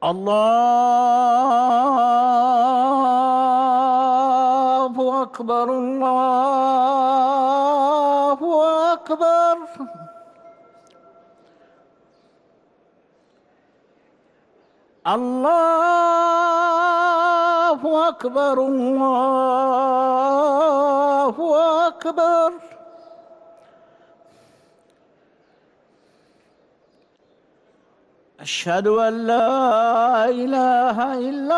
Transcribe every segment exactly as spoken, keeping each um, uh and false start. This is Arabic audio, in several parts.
الله أكبر الله أكبر. الله أكبر الله أكبر. أشهد أن لا إله إلا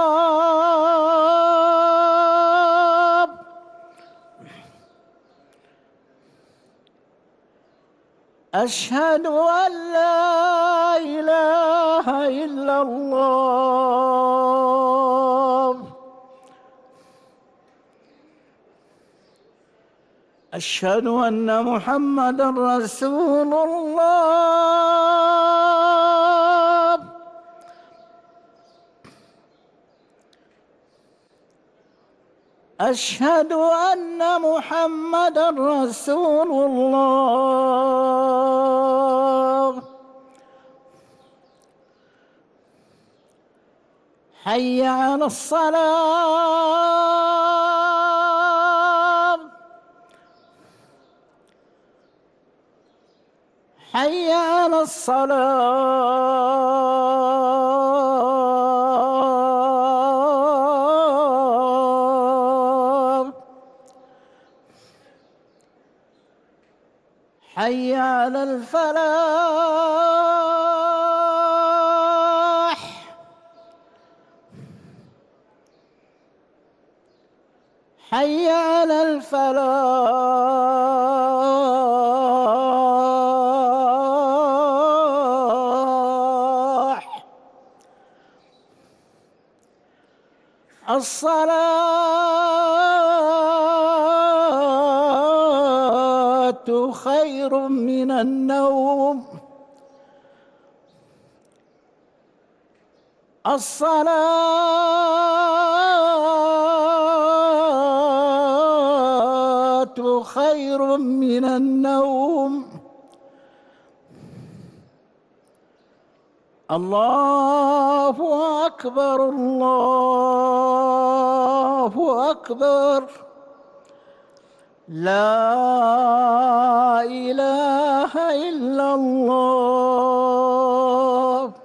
الله. أشهد أن لا إله إلا الله. أشهد أن محمدًا رسول الله. أشهد أن محمدًا رسول الله. حي على الصلاة. حي على الصلاة. حي على الفلاح. حي على الفلاح. الصلاة خير من النوم. الصلاة خير من النوم. الله أكبر الله أكبر. لا إله إلا الله.